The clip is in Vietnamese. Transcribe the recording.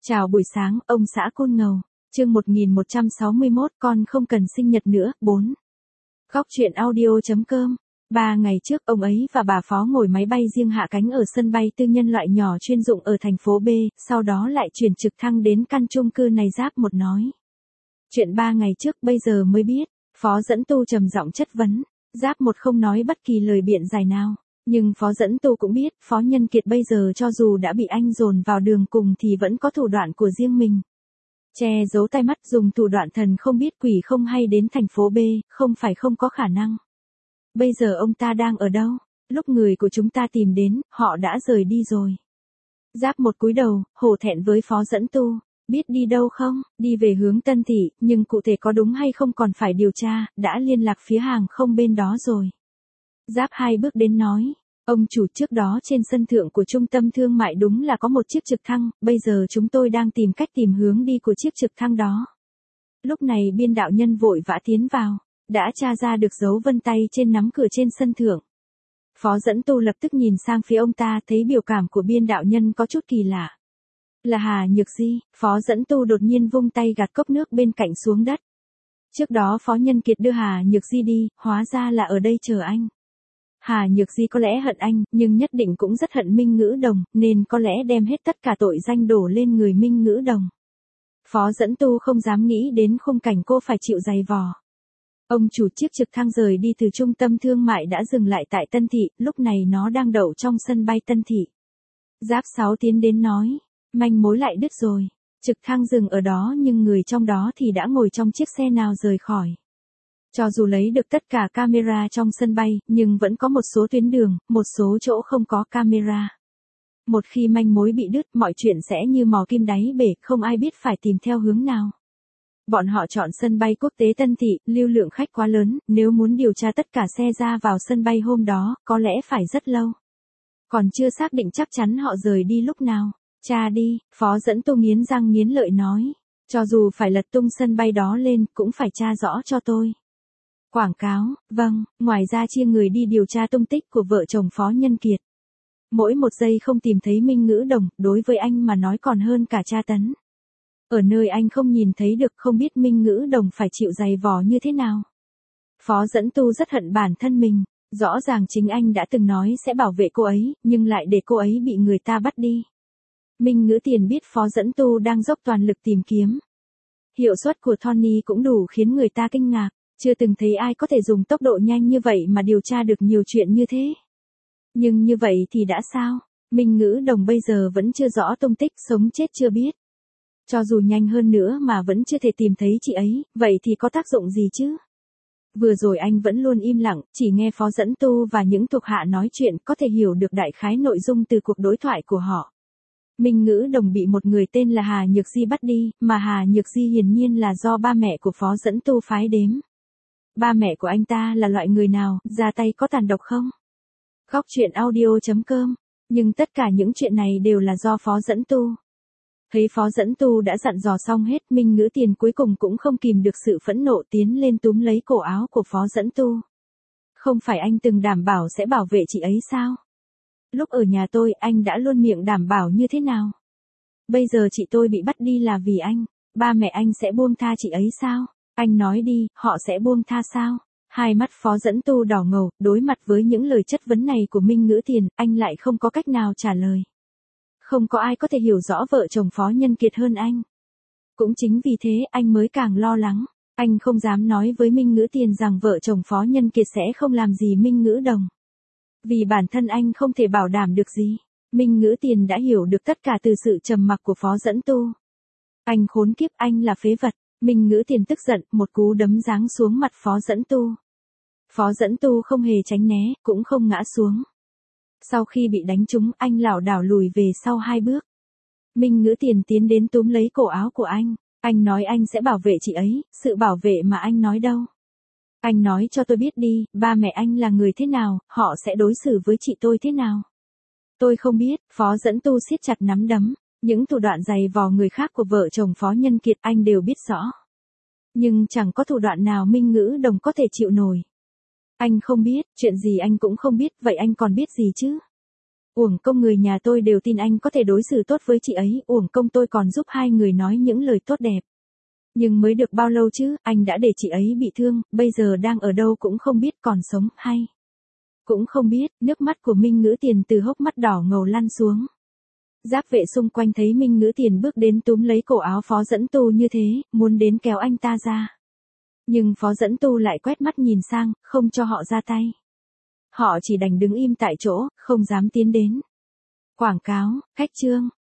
Chào buổi sáng, ông xã Côn Ngầu. Chương 1161, con không cần sinh nhật nữa. 4. Góc truyện audio.com. 3 ngày trước, ông ấy và bà Phó ngồi máy bay riêng hạ cánh ở sân bay tư nhân loại nhỏ chuyên dụng ở thành phố B, sau đó lại chuyển trực thăng đến căn chung cư này. Giáp một nói. Chuyện 3 ngày trước bây giờ mới biết. Phó Dẫn Tu trầm giọng chất vấn. Giáp một không nói bất kỳ lời biện giải nào. Nhưng Phó Dẫn Tu cũng biết, Phó Nhân Kiệt bây giờ cho dù đã bị anh dồn vào đường cùng thì vẫn có thủ đoạn của riêng mình. Che giấu tai mắt, dùng thủ đoạn thần không biết quỷ không hay đến thành phố B, không phải không có khả năng. Bây giờ ông ta đang ở đâu? Lúc người của chúng ta tìm đến, họ đã rời đi rồi. Giáp một cúi đầu, hổ thẹn với Phó Dẫn Tu. Biết đi đâu không? Đi về hướng Tân Thị, nhưng cụ thể có đúng hay không còn phải điều tra, đã liên lạc phía hàng không bên đó rồi. Giáp 2 bước đến nói, ông chủ, trước đó trên sân thượng của trung tâm thương mại đúng là có một chiếc trực thăng, bây giờ chúng tôi đang tìm cách tìm hướng đi của chiếc trực thăng đó. Lúc này biên đạo nhân vội vã tiến vào, đã tra ra được dấu vân tay trên nắm cửa trên sân thượng. Phó Dẫn Tu lập tức nhìn sang phía ông ta, thấy biểu cảm của biên đạo nhân có chút kỳ lạ. Là Hà Nhược Di. Phó Dẫn Tu đột nhiên vung tay gạt cốc nước bên cạnh xuống đất. Trước đó Phó Nhân Kiệt đưa Hà Nhược Di đi, hóa ra là ở đây chờ anh. Hà Nhược Di có lẽ hận anh, nhưng nhất định cũng rất hận Minh Ngữ Đồng, nên có lẽ đem hết tất cả tội danh đổ lên người Minh Ngữ Đồng. Phó Dẫn Tu không dám nghĩ đến khung cảnh cô phải chịu giày vò. Ông chủ, chiếc trực thăng rời đi từ trung tâm thương mại đã dừng lại tại Tân Thị, lúc này nó đang đậu trong sân bay Tân Thị. Giáp 6 tiến đến nói, manh mối lại đứt rồi. Trực thăng dừng ở đó nhưng người trong đó thì đã ngồi trong chiếc xe nào rời khỏi. Cho dù lấy được tất cả camera trong sân bay, nhưng vẫn có một số tuyến đường, một số chỗ không có camera. Một khi manh mối bị đứt, mọi chuyện sẽ như mò kim đáy bể, không ai biết phải tìm theo hướng nào. Bọn họ chọn sân bay quốc tế Tân Thị, lưu lượng khách quá lớn, nếu muốn điều tra tất cả xe ra vào sân bay hôm đó, có lẽ phải rất lâu. Còn chưa xác định chắc chắn họ rời đi lúc nào. Tra đi, Phó Dẫn Tu nghiến răng nghiến lợi nói. Cho dù phải lật tung sân bay đó lên, cũng phải tra rõ cho tôi. Quảng cáo, vâng, ngoài ra chia người đi điều tra tung tích của vợ chồng Phó Nhân Kiệt. Mỗi một giây không tìm thấy Minh Ngữ Đồng, đối với anh mà nói còn hơn cả tra tấn. Ở nơi anh không nhìn thấy được, không biết Minh Ngữ Đồng phải chịu giày vò như thế nào. Phó Dẫn Tu rất hận bản thân mình, rõ ràng chính anh đã từng nói sẽ bảo vệ cô ấy, nhưng lại để cô ấy bị người ta bắt đi. Minh Ngữ Tiền biết Phó Dẫn Tu đang dốc toàn lực tìm kiếm. Hiệu suất của Tony cũng đủ khiến người ta kinh ngạc, chưa từng thấy ai có thể dùng tốc độ nhanh như vậy mà điều tra được nhiều chuyện như thế. Nhưng như vậy thì đã sao? Minh Ngữ Đồng bây giờ vẫn chưa rõ tung tích, sống chết chưa biết. Cho dù nhanh hơn nữa mà vẫn chưa thể tìm thấy chị ấy, vậy thì có tác dụng gì chứ? Vừa rồi anh vẫn luôn im lặng, chỉ nghe Phó Dẫn Tu và những thuộc hạ nói chuyện, có thể hiểu được đại khái nội dung từ cuộc đối thoại của họ. Minh Ngữ Đồng bị một người tên là Hà Nhược Di bắt đi, mà Hà Nhược Di hiển nhiên là do ba mẹ của Phó Dẫn Tu phái đếm. Ba mẹ của anh ta là loại người nào, ra tay có tàn độc không? Góc truyện audio.com. Nhưng tất cả những chuyện này đều là do Phó Dẫn Tu. Thấy Phó Dẫn Tu đã dặn dò xong hết, Minh Ngữ Tiền cuối cùng cũng không kìm được sự phẫn nộ tiến lên túm lấy cổ áo của Phó Dẫn Tu. Không phải anh từng đảm bảo sẽ bảo vệ chị ấy sao? Lúc ở nhà tôi, anh đã luôn miệng đảm bảo như thế nào? Bây giờ chị tôi bị bắt đi là vì anh. Ba mẹ anh sẽ buông tha chị ấy sao? Anh nói đi, họ sẽ buông tha sao? Hai mắt Phó Dẫn Tu đỏ ngầu, đối mặt với những lời chất vấn này của Minh Ngữ Tiền, anh lại không có cách nào trả lời. Không có ai có thể hiểu rõ vợ chồng Phó Nhân Kiệt hơn anh. Cũng chính vì thế anh mới càng lo lắng. Anh không dám nói với Minh Ngữ Tiền rằng vợ chồng Phó Nhân Kiệt sẽ không làm gì Minh Ngữ Đồng. Vì bản thân anh không thể bảo đảm được gì. Minh Ngữ Tiền đã hiểu được tất cả từ sự trầm mặc của Phó Dẫn Tu. Anh khốn kiếp, anh là phế vật. Minh Ngữ Tiền tức giận, một cú đấm giáng xuống mặt Phó Dẫn Tu. Phó Dẫn Tu không hề tránh né, cũng không ngã xuống. Sau khi bị đánh trúng, anh lảo đảo lùi về sau 2 bước. Minh Ngữ Tiền tiến đến túm lấy cổ áo của anh. Anh nói anh sẽ bảo vệ chị ấy, sự bảo vệ mà anh nói đâu. Anh nói cho tôi biết đi, ba mẹ anh là người thế nào, họ sẽ đối xử với chị tôi thế nào. Tôi không biết. Phó Dẫn Tu siết chặt nắm đấm. Những thủ đoạn giày vò người khác của vợ chồng Phó Nhân Kiệt anh đều biết rõ. Nhưng chẳng có thủ đoạn nào Minh Ngữ Đồng có thể chịu nổi. Anh không biết, chuyện gì anh cũng không biết, vậy anh còn biết gì chứ? Uổng công người nhà tôi đều tin anh có thể đối xử tốt với chị ấy, uổng công tôi còn giúp hai người nói những lời tốt đẹp. Nhưng mới được bao lâu chứ, anh đã để chị ấy bị thương, bây giờ đang ở đâu cũng không biết, còn sống hay cũng không biết. Nước mắt của Minh Ngữ Tiền từ hốc mắt đỏ ngầu lăn xuống. Giáp vệ xung quanh thấy Minh Ngữ Tiền bước đến túm lấy cổ áo Phó Dẫn Tu như thế, muốn đến kéo anh ta ra. Nhưng Phó Dẫn Tu lại quét mắt nhìn sang, không cho họ ra tay. Họ chỉ đành đứng im tại chỗ, không dám tiến đến. Quảng cáo, khách trương.